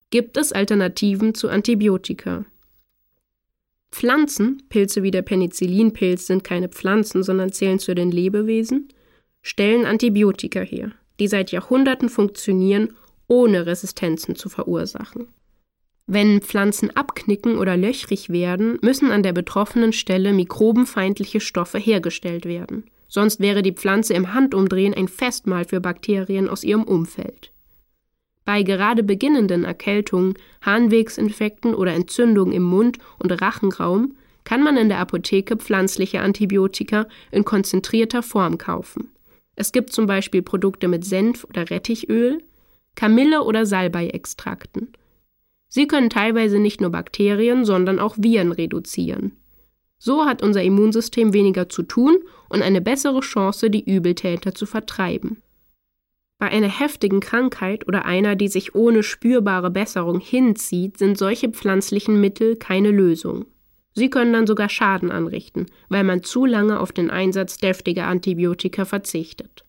Gibt es Alternativen zu Antibiotika? Pflanzen, Pilze wie der Penicillinpilz sind keine Pflanzen, sondern zählen zu den Lebewesen, stellen Antibiotika her, die seit Jahrhunderten funktionieren, ohne Resistenzen zu verursachen. Wenn Pflanzen abknicken oder löchrig werden, müssen an der betroffenen Stelle mikrobenfeindliche Stoffe hergestellt werden. Sonst wäre die Pflanze im Handumdrehen ein Festmahl für Bakterien aus ihrem Umfeld. Bei gerade beginnenden Erkältungen, Harnwegsinfekten oder Entzündungen im Mund- und Rachenraum kann man in der Apotheke pflanzliche Antibiotika in konzentrierter Form kaufen. Es gibt zum Beispiel Produkte mit Senf- oder Rettichöl, Kamille- oder Salbei-Extrakten. Sie können teilweise nicht nur Bakterien, sondern auch Viren reduzieren. So hat unser Immunsystem weniger zu tun und eine bessere Chance, die Übeltäter zu vertreiben. Bei einer heftigen Krankheit oder einer, die sich ohne spürbare Besserung hinzieht, sind solche pflanzlichen Mittel keine Lösung. Sie können dann sogar Schaden anrichten, weil man zu lange auf den Einsatz deftiger Antibiotika verzichtet.